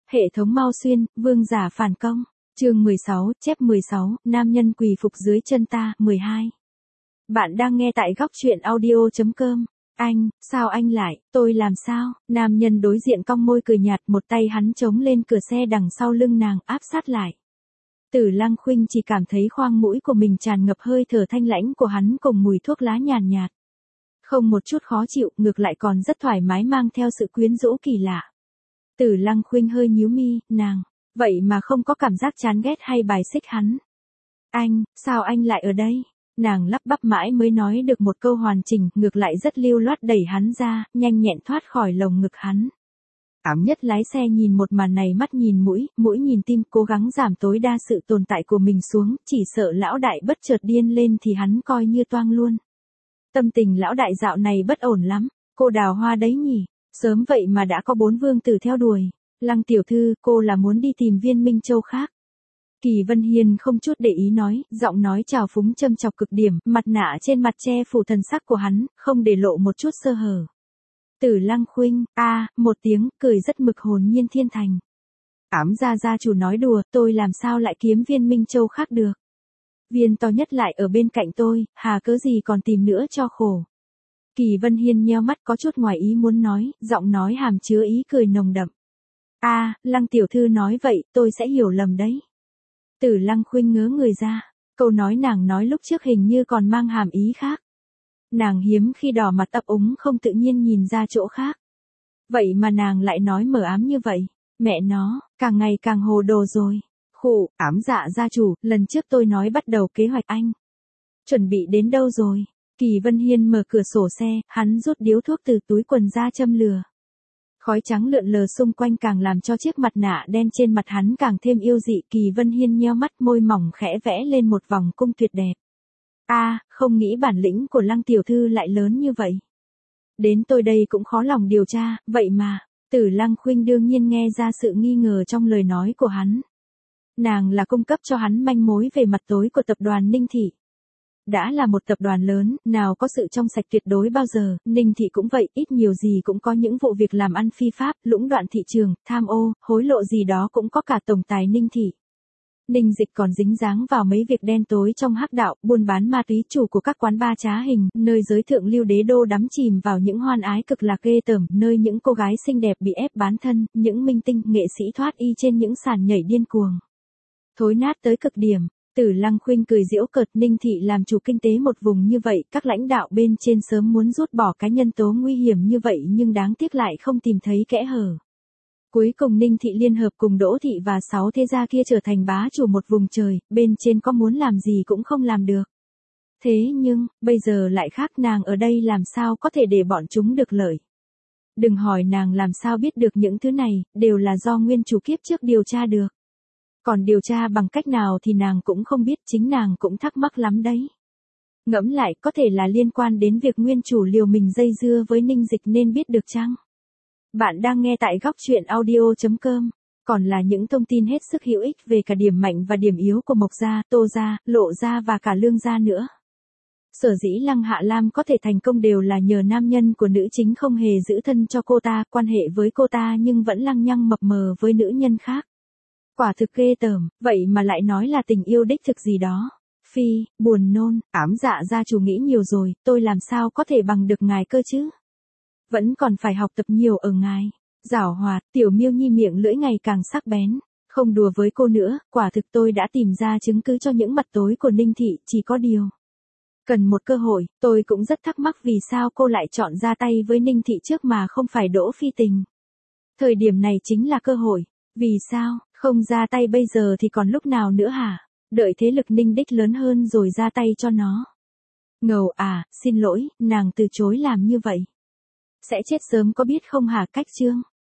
Hệ thống Mao Xuyên, vương giả phản công. Chương 16, chép 16, nam nhân quỳ phục dưới chân ta, 12. Bạn đang nghe tại góc truyện audio.com. Anh, sao anh lại, tôi làm sao? Nam nhân đối diện cong môi cười nhạt, một tay hắn chống lên cửa xe đằng sau lưng nàng, áp sát lại. Tử Lăng Khuynh chỉ cảm thấy khoang mũi của mình tràn ngập hơi thở thanh lãnh của hắn cùng mùi thuốc lá nhàn nhạt. Không một chút khó chịu, ngược lại còn rất thoải mái, mang theo sự quyến rũ kỳ lạ. Tử Lăng Khuynh hơi nhíu mi, nàng, vậy mà không có cảm giác chán ghét hay bài xích hắn. Anh, sao anh lại ở đây? Nàng lắp bắp mãi mới nói được một câu hoàn chỉnh, ngược lại rất lưu loát đẩy hắn ra, nhanh nhẹn thoát khỏi lồng ngực hắn. Ám Nhất lái xe nhìn một màn này, mắt nhìn mũi, mũi nhìn tim, cố gắng giảm tối đa sự tồn tại của mình xuống, chỉ sợ lão đại bất chợt điên lên thì hắn coi như toang luôn. Tâm tình lão đại dạo này bất ổn lắm, cô Đào Hoa đấy nhỉ, sớm vậy mà đã có 4 vương tử theo đuổi. Lăng tiểu thư, cô là muốn đi tìm Viên Minh Châu khác. Kỳ Vân Hiên không chút để ý nói, giọng nói trào phúng châm chọc cực điểm, mặt nạ trên mặt che phủ thần sắc của hắn, không để lộ một chút sơ hở. Tử Lăng Khuynh, một tiếng, cười rất mực hồn nhiên thiên thành. Ám gia chủ nói đùa, tôi làm sao lại kiếm Viên Minh Châu khác được. Viên to nhất lại ở bên cạnh tôi, hà cớ gì còn tìm nữa cho khổ. Kỳ Vân Hiên nheo mắt có chút ngoài ý muốn nói, giọng nói hàm chứa ý cười nồng đậm. Lăng tiểu thư nói vậy, tôi sẽ hiểu lầm đấy. Tử Lăng Khuynh ngớ người ra, câu nói nàng nói lúc trước hình như còn mang hàm ý khác. Nàng hiếm khi đỏ mặt ấp úng không tự nhiên nhìn ra chỗ khác. Vậy mà nàng lại nói mờ ám như vậy, mẹ nó, càng ngày càng hồ đồ rồi. Khụ, Ám Dạ gia chủ, lần trước tôi nói bắt đầu kế hoạch anh. Chuẩn bị đến đâu rồi? Kỳ Vân Hiên mở cửa sổ xe, hắn rút điếu thuốc từ túi quần ra châm lửa. Khói trắng lượn lờ xung quanh càng làm cho chiếc mặt nạ đen trên mặt hắn càng thêm yêu dị. Kỳ Vân Hiên nheo mắt, môi mỏng khẽ vẽ lên một vòng cung tuyệt đẹp. Không nghĩ bản lĩnh của Lăng tiểu thư lại lớn như vậy. Đến tôi đây cũng khó lòng điều tra, vậy mà, Tử Lăng Khuynh đương nhiên nghe ra sự nghi ngờ trong lời nói của hắn. Nàng là cung cấp cho hắn manh mối về mặt tối của tập đoàn Ninh Thị. Đã là một tập đoàn lớn, nào có sự trong sạch tuyệt đối bao giờ, Ninh Thị cũng vậy, ít nhiều gì cũng có những vụ việc làm ăn phi pháp, lũng đoạn thị trường, tham ô, hối lộ gì đó cũng có cả tổng tài Ninh Thị. Ninh Dịch còn dính dáng vào mấy việc đen tối trong hắc đạo, buôn bán ma túy, chủ của các quán bar trá hình, nơi giới thượng lưu đế đô đắm chìm vào những hoan ái cực lạc ghê tởm, nơi những cô gái xinh đẹp bị ép bán thân, những minh tinh, nghệ sĩ thoát y trên những sàn nhảy điên cuồng. Thối nát tới cực điểm. Tử Lăng Khuynh cười giễu cợt, Ninh Thị làm chủ kinh tế một vùng như vậy, các lãnh đạo bên trên sớm muốn rút bỏ cái nhân tố nguy hiểm như vậy nhưng đáng tiếc lại không tìm thấy kẽ hở. Cuối cùng Ninh Thị liên hợp cùng Đỗ Thị và 6 thế gia kia trở thành bá chủ một vùng trời, bên trên có muốn làm gì cũng không làm được. Thế nhưng, bây giờ lại khác, nàng ở đây làm sao có thể để bọn chúng được lợi. Đừng hỏi nàng làm sao biết được những thứ này, đều là do nguyên chủ kiếp trước điều tra được. Còn điều tra bằng cách nào thì nàng cũng không biết, chính nàng cũng thắc mắc lắm đấy. Ngẫm lại, có thể là liên quan đến việc nguyên chủ liều mình dây dưa với Ninh Dịch nên biết được chăng? Bạn đang nghe tại góc truyện audio.com. Còn là những thông tin hết sức hữu ích về cả điểm mạnh và điểm yếu của Mộc gia, Tô gia, Lộ gia và cả Lương gia nữa. Sở dĩ Lăng Hạ Lam có thể thành công đều là nhờ nam nhân của nữ chính không hề giữ thân cho cô ta, quan hệ với cô ta nhưng vẫn lăng nhăng mập mờ với nữ nhân khác. Quả thực ghê tởm, vậy mà lại nói là tình yêu đích thực gì đó. Phi, buồn nôn, Ám Dạ gia chủ nghĩ nhiều rồi, tôi làm sao có thể bằng được ngài cơ chứ? Vẫn còn phải học tập nhiều ở ngài. Giảo hoạt, Tiểu Miêu Nhi miệng lưỡi ngày càng sắc bén. Không đùa với cô nữa, quả thực tôi đã tìm ra chứng cứ cho những mặt tối của Ninh Thị, chỉ có điều. Cần một cơ hội, tôi cũng rất thắc mắc vì sao cô lại chọn ra tay với Ninh Thị trước mà không phải Đỗ Phi Tình. Thời điểm này chính là cơ hội, vì sao? Không ra tay bây giờ thì còn lúc nào nữa hả? Đợi thế lực Ninh Đích lớn hơn rồi ra tay cho nó. Ngầu xin lỗi, nàng từ chối làm như vậy. Sẽ chết sớm có biết không hả? Cách chương.